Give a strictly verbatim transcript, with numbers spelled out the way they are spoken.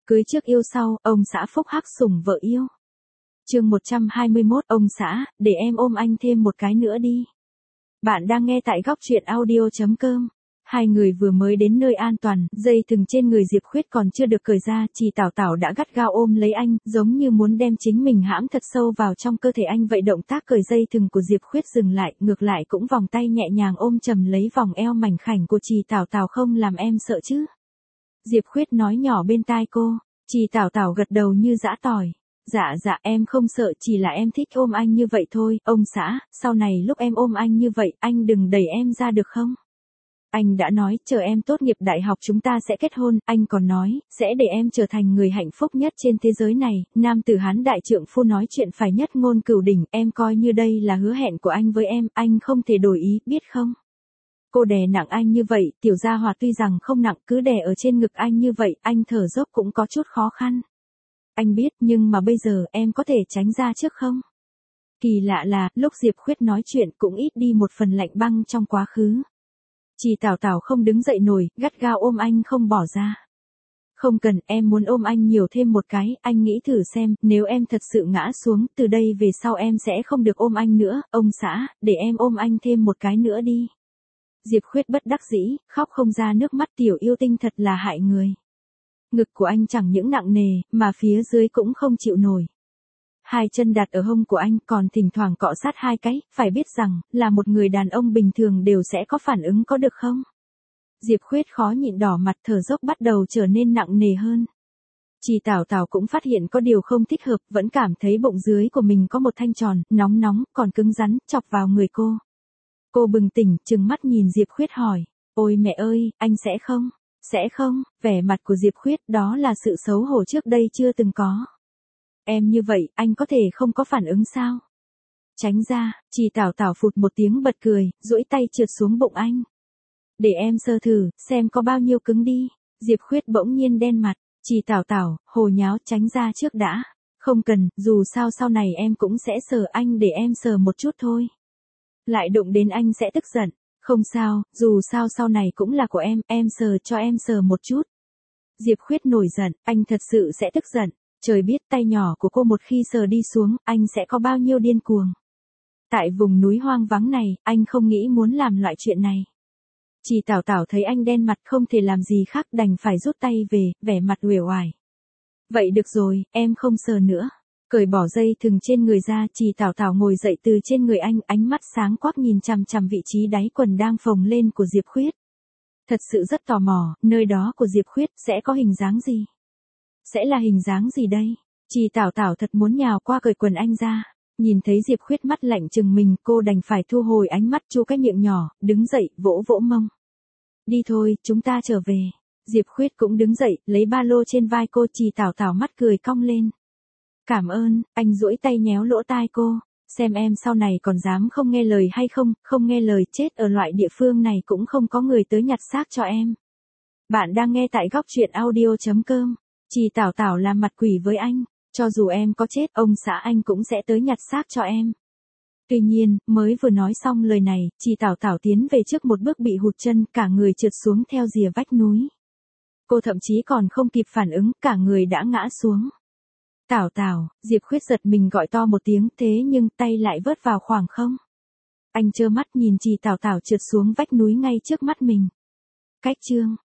Cưới trước yêu sau, ông xã phúc hắc sủng vợ yêu. Chương một trăm hai mươi mốt, ông xã, để em ôm anh thêm một cái nữa đi. Bạn đang nghe tại góc truyện audio chấm com. Hai người vừa mới đến nơi an toàn, dây thừng trên người Diệp Khuyết còn chưa được cởi ra, Trì Tảo Tảo đã gắt gao ôm lấy anh, giống như muốn đem chính mình hãm thật sâu vào trong cơ thể anh vậy. Động tác cởi dây thừng của Diệp Khuyết dừng lại, ngược lại cũng vòng tay nhẹ nhàng ôm chầm lấy vòng eo mảnh khảnh của Trì Tảo Tảo. Không làm em sợ chứ? Diệp Khuyết nói nhỏ bên tai cô. Trì Tảo Tảo gật đầu như giã tỏi. Dạ dạ em không sợ, chỉ là em thích ôm anh như vậy thôi. Ông xã, sau này lúc em ôm anh như vậy, anh đừng đẩy em ra được không? Anh đã nói, chờ em tốt nghiệp đại học chúng ta sẽ kết hôn, anh còn nói, sẽ để em trở thành người hạnh phúc nhất trên thế giới này. Nam tử Hán đại trượng phu nói chuyện phải nhất ngôn cửu đỉnh, em coi như đây là hứa hẹn của anh với em, anh không thể đổi ý, biết không? Cô đè nặng anh như vậy, tiểu gia hòa tuy rằng không nặng, cứ đè ở trên ngực anh như vậy, anh thở dốc cũng có chút khó khăn. Anh biết, nhưng mà bây giờ em có thể tránh ra trước không? Kỳ lạ là, lúc Diệp Khuyết nói chuyện cũng ít đi một phần lạnh băng trong quá khứ. Trì Tảo Tảo không đứng dậy nổi, gắt gao ôm anh không bỏ ra. Không cần, em muốn ôm anh nhiều thêm một cái, anh nghĩ thử xem, nếu em thật sự ngã xuống, từ đây về sau em sẽ không được ôm anh nữa. Ông xã, để em ôm anh thêm một cái nữa đi. Diệp Khuyết bất đắc dĩ, khóc không ra nước mắt. Tiểu yêu tinh thật là hại người. Ngực của anh chẳng những nặng nề, mà phía dưới cũng không chịu nổi. Hai chân đặt ở hông của anh, còn thỉnh thoảng cọ sát hai cái, phải biết rằng, là một người đàn ông bình thường đều sẽ có phản ứng, có được không? Diệp Khuyết khó nhịn đỏ mặt, thở dốc bắt đầu trở nên nặng nề hơn. Trì Tảo Tảo cũng phát hiện có điều không thích hợp, vẫn cảm thấy bụng dưới của mình có một thanh tròn, nóng nóng, còn cứng rắn, chọc vào người cô. Cô bừng tỉnh, trừng mắt nhìn Diệp Khuyết hỏi, ôi mẹ ơi, anh sẽ không? Sẽ không? Vẻ mặt của Diệp Khuyết đó là sự xấu hổ trước đây chưa từng có. Em như vậy, anh có thể không có phản ứng sao? Tránh ra, Trì Tảo Tảo phụt một tiếng bật cười, duỗi tay trượt xuống bụng anh. Để em sơ thử, xem có bao nhiêu cứng đi. Diệp Khuyết bỗng nhiên đen mặt. Trì Tảo Tảo, hồ nháo, tránh ra trước đã. Không cần, dù sao sau này em cũng sẽ sờ anh, để em sờ một chút thôi. Lại đụng đến anh sẽ tức giận. Không sao, dù sao sau này cũng là của em, em sờ cho em sờ một chút. Diệp Khuyết nổi giận, anh thật sự sẽ tức giận. Trời biết tay nhỏ của cô một khi sờ đi xuống, anh sẽ có bao nhiêu điên cuồng. Tại vùng núi hoang vắng này, anh không nghĩ muốn làm loại chuyện này. Trì Tảo Tảo thấy anh đen mặt không thể làm gì khác, đành phải rút tay về, vẻ mặt uể oải. Vậy được rồi, em không sờ nữa. Cởi bỏ dây thừng trên người ra, Trì Tảo Tảo ngồi dậy từ trên người anh, ánh mắt sáng quắc nhìn chằm chằm vị trí đáy quần đang phồng lên của Diệp Khuyết. Thật sự rất tò mò, nơi đó của Diệp Khuyết sẽ có hình dáng gì? Sẽ là hình dáng gì đây? Trì Tảo Tảo thật muốn nhào qua cởi quần anh ra. Nhìn thấy Diệp Khuyết mắt lạnh chừng mình, cô đành phải thu hồi ánh mắt, chu cái miệng nhỏ, đứng dậy, vỗ vỗ mông. Đi thôi, chúng ta trở về. Diệp Khuyết cũng đứng dậy, lấy ba lô trên vai cô. Trì Tảo Tảo mắt cười cong lên. Cảm ơn, anh duỗi tay nhéo lỗ tai cô. Xem em sau này còn dám không nghe lời hay không, không nghe lời chết ở loại địa phương này cũng không có người tới nhặt xác cho em. Bạn đang nghe tại góc truyện audio chấm com. Trì Tảo Tảo làm mặt quỷ với anh, cho dù em có chết, ông xã anh cũng sẽ tới nhặt xác cho em. Tuy nhiên, mới vừa nói xong lời này, Trì Tảo Tảo tiến về trước một bước bị hụt chân, cả người trượt xuống theo rìa vách núi. Cô thậm chí còn không kịp phản ứng, cả người đã ngã xuống. Tảo Tảo, Diệp Khuyết giật mình gọi to một tiếng, thế nhưng tay lại vớt vào khoảng không. Anh trơ mắt nhìn Trì Tảo Tảo trượt xuống vách núi ngay trước mắt mình. Cách chương